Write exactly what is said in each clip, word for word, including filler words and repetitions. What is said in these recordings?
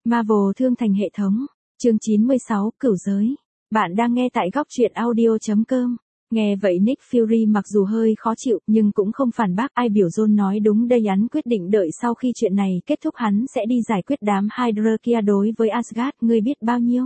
Marvel thương thành hệ thống. Chương chín mươi sáu, Cửu giới. Bạn đang nghe tại góc truyện audio chấm com. Nghe vậy Nick Fury mặc dù hơi khó chịu nhưng cũng không phản bác ai biểu John nói đúng đây, hắn quyết định đợi sau khi chuyện này kết thúc hắn sẽ đi giải quyết đám Hydra kia. Đối với Asgard ngươi biết bao nhiêu?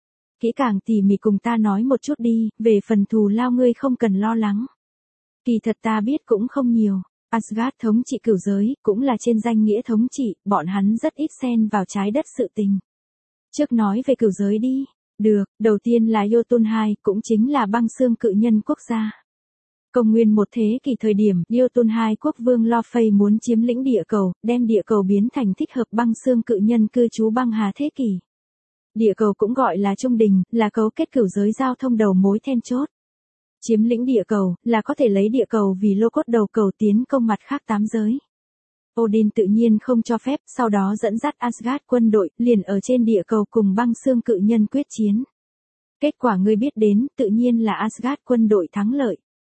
Kỹ càng tỉ mỉ cùng ta nói một chút đi, về phần thù lao ngươi không cần lo lắng. Kỳ thật ta biết cũng không nhiều. Asgard thống trị cửu giới, cũng là trên danh nghĩa thống trị, bọn hắn rất ít xen vào trái đất sự tình. Trước nói về cửu giới đi. Được, đầu tiên là Jotun hai, cũng chính là băng xương cự nhân quốc gia. Công nguyên một thế kỷ thời điểm, Jotun hai quốc vương Lo-Phây muốn chiếm lĩnh địa cầu, đem địa cầu biến thành thích hợp băng xương cự nhân cư trú băng hà thế kỷ. Địa cầu cũng gọi là trung đình, là cấu kết cửu giới giao thông đầu mối then chốt. Chiếm lĩnh địa cầu, là có thể lấy địa cầu vì lô cốt đầu cầu tiến công mặt khác tám giới. Odin tự nhiên không cho phép, sau đó dẫn dắt Asgard quân đội, liền ở trên địa cầu cùng băng xương cự nhân quyết chiến. Kết quả ngươi biết đến, tự nhiên là Asgard quân đội thắng lợi.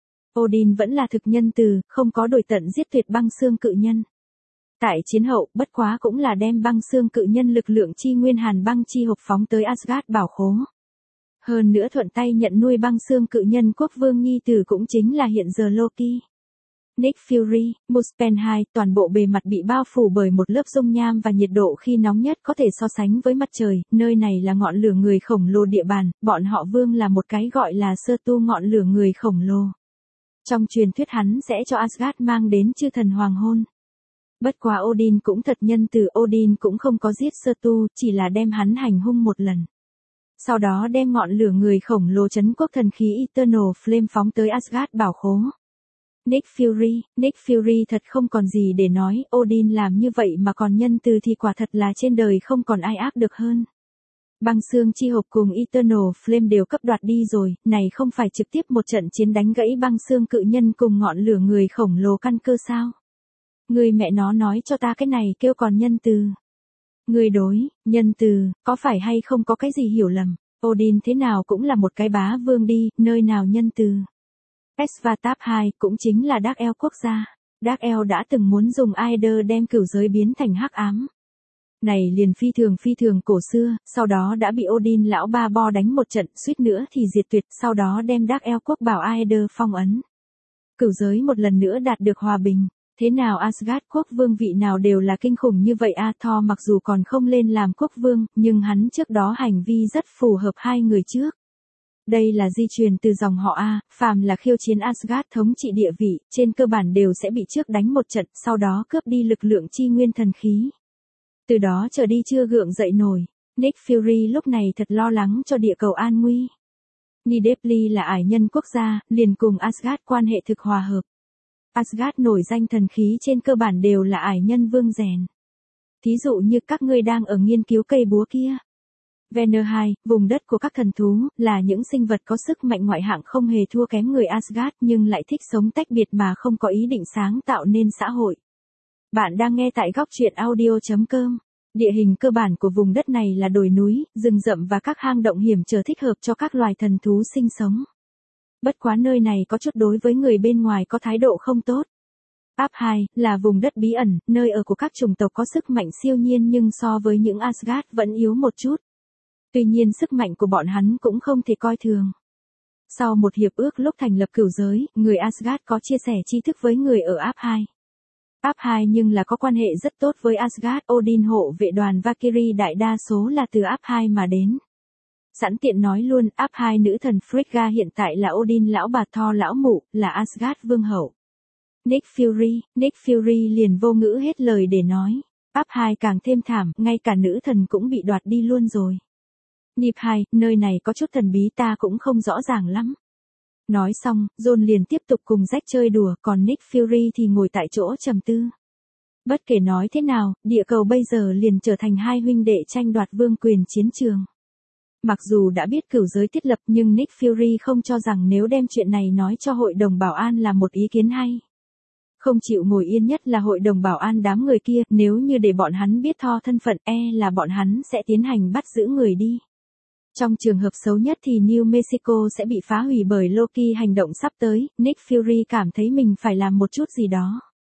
Odin vẫn là thực nhân từ, không có đổi tận giết tuyệt băng xương cự nhân. Tại chiến hậu, bất quá cũng là đem băng xương cự nhân lực lượng chi nguyên hàn băng chi hộp phóng tới Asgard bảo khố. Hơn nữa thuận tay nhận nuôi băng xương cự nhân quốc vương nhi tử cũng chính là hiện giờ Loki. Nick Fury, Muspelheim hai, toàn bộ bề mặt bị bao phủ bởi một lớp dung nham và nhiệt độ khi nóng nhất có thể so sánh với mặt trời, nơi này là ngọn lửa người khổng lồ địa bàn, bọn họ vương là một cái gọi là sơ tu ngọn lửa người khổng lồ. Trong truyền thuyết hắn sẽ cho Asgard mang đến chư thần hoàng hôn. Bất quá Odin cũng thật nhân từ, Odin cũng không có giết sơ tu, chỉ là đem hắn hành hung một lần. Sau đó đem ngọn lửa người khổng lồ trấn quốc thần khí Eternal Flame phóng tới Asgard bảo khố. Nick Fury, Nick Fury thật không còn gì để nói, Odin làm như vậy mà còn nhân từ thì quả thật là trên đời không còn ai ác được hơn. Băng xương chi hộp cùng Eternal Flame đều cấp đoạt đi rồi, này không phải trực tiếp một trận chiến đánh gãy băng xương cự nhân cùng ngọn lửa người khổng lồ căn cơ sao? Người mẹ nó nói cho ta cái này kêu còn nhân từ. Người đối, nhân từ, có phải hay không có cái gì hiểu lầm, Odin thế nào cũng là một cái bá vương đi, nơi nào nhân từ. Svartalf hai, cũng chính là Dark Elf quốc gia. Dark Elf đã từng muốn dùng Aether đem cửu giới biến thành hắc ám. Này liền phi thường phi thường cổ xưa, sau đó đã bị Odin lão ba bo đánh một trận, suýt nữa thì diệt tuyệt, sau đó đem Dark Elf quốc bảo Aether phong ấn. Cửu giới một lần nữa đạt được hòa bình. Thế nào Asgard quốc vương vị nào đều là kinh khủng như vậy a. Thor mặc dù còn không lên làm quốc vương, nhưng hắn trước đó hành vi rất phù hợp hai người trước. Đây là di truyền từ dòng họ A, phàm là khiêu chiến Asgard thống trị địa vị, trên cơ bản đều sẽ bị trước đánh một trận, sau đó cướp đi lực lượng chi nguyên thần khí. Từ đó trở đi chưa gượng dậy nổi, Nick Fury lúc này thật lo lắng cho địa cầu an nguy. Nidavellir là ải nhân quốc gia, liền cùng Asgard quan hệ thực hòa hợp. Asgard nổi danh thần khí trên cơ bản đều là ải nhân vương rèn. Thí dụ như các ngươi đang ở nghiên cứu cây búa kia. Vanir hai, vùng đất của các thần thú, là những sinh vật có sức mạnh ngoại hạng không hề thua kém người Asgard nhưng lại thích sống tách biệt mà không có ý định sáng tạo nên xã hội. Bạn đang nghe tại góc truyện audio chấm com. Địa hình cơ bản của vùng đất này là đồi núi, rừng rậm và các hang động hiểm trở thích hợp cho các loài thần thú sinh sống. Bất quá nơi này có chút đối với người bên ngoài có thái độ không tốt. Áp hai, là vùng đất bí ẩn, nơi ở của các chủng tộc có sức mạnh siêu nhiên nhưng so với những Asgard vẫn yếu một chút. Tuy nhiên sức mạnh của bọn hắn cũng không thể coi thường. Sau một hiệp ước lúc thành lập cửu giới, người Asgard có chia sẻ tri thức với người ở Áp hai. Áp hai nhưng là có quan hệ rất tốt với Asgard, Odin hộ vệ đoàn Valkyrie đại đa số là từ Áp hai mà đến. Sẵn tiện nói luôn, Áp hai nữ thần Frigga hiện tại là Odin lão bà Thor lão mụ, là Asgard vương hậu. Nick Fury, Nick Fury liền vô ngữ hết lời để nói. Áp hai càng thêm thảm, ngay cả nữ thần cũng bị đoạt đi luôn rồi. Nip hai, nơi này có chút thần bí ta cũng không rõ ràng lắm. Nói xong, John liền tiếp tục cùng Jack chơi đùa, còn Nick Fury thì ngồi tại chỗ trầm tư. Bất kể nói thế nào, địa cầu bây giờ liền trở thành hai huynh đệ tranh đoạt vương quyền chiến trường. Mặc dù đã biết cửu giới thiết lập nhưng Nick Fury không cho rằng nếu đem chuyện này nói cho Hội đồng Bảo an là một ý kiến hay. Không chịu ngồi yên nhất là Hội đồng Bảo an đám người kia, nếu như để bọn hắn biết Thor thân phận e là bọn hắn sẽ tiến hành bắt giữ người đi. Trong trường hợp xấu nhất thì New Mexico sẽ bị phá hủy bởi Loki hành động sắp tới, Nick Fury cảm thấy mình phải làm một chút gì đó.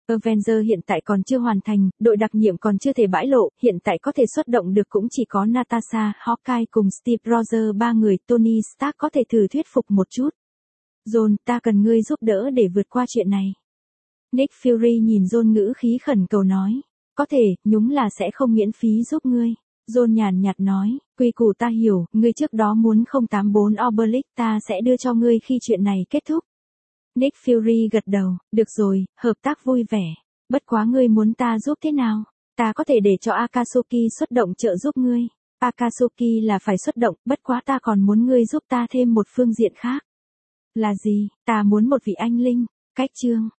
Avenger hiện tại còn chưa hoàn thành, đội đặc nhiệm còn chưa thể bãi lộ, hiện tại có thể xuất động được cũng chỉ có Natasha, Hawkeye cùng Steve Rogers ba người, Tony Stark có thể thử thuyết phục một chút. John, ta cần ngươi giúp đỡ để vượt qua chuyện này. Nick Fury nhìn John ngữ khí khẩn cầu nói. Có thể, nhúng là sẽ không miễn phí giúp ngươi. John nhàn nhạt nói, quy củ ta hiểu, ngươi trước đó muốn không tám bốn Oblique ta sẽ đưa cho ngươi khi chuyện này kết thúc. Nick Fury gật đầu, được rồi, hợp tác vui vẻ. Bất quá ngươi muốn ta giúp thế nào? Ta có thể để cho Akatsuki xuất động trợ giúp ngươi. Akatsuki là phải xuất động, bất quá ta còn muốn ngươi giúp ta thêm một phương diện khác. Là gì? Ta muốn một vị anh linh. Cách chương.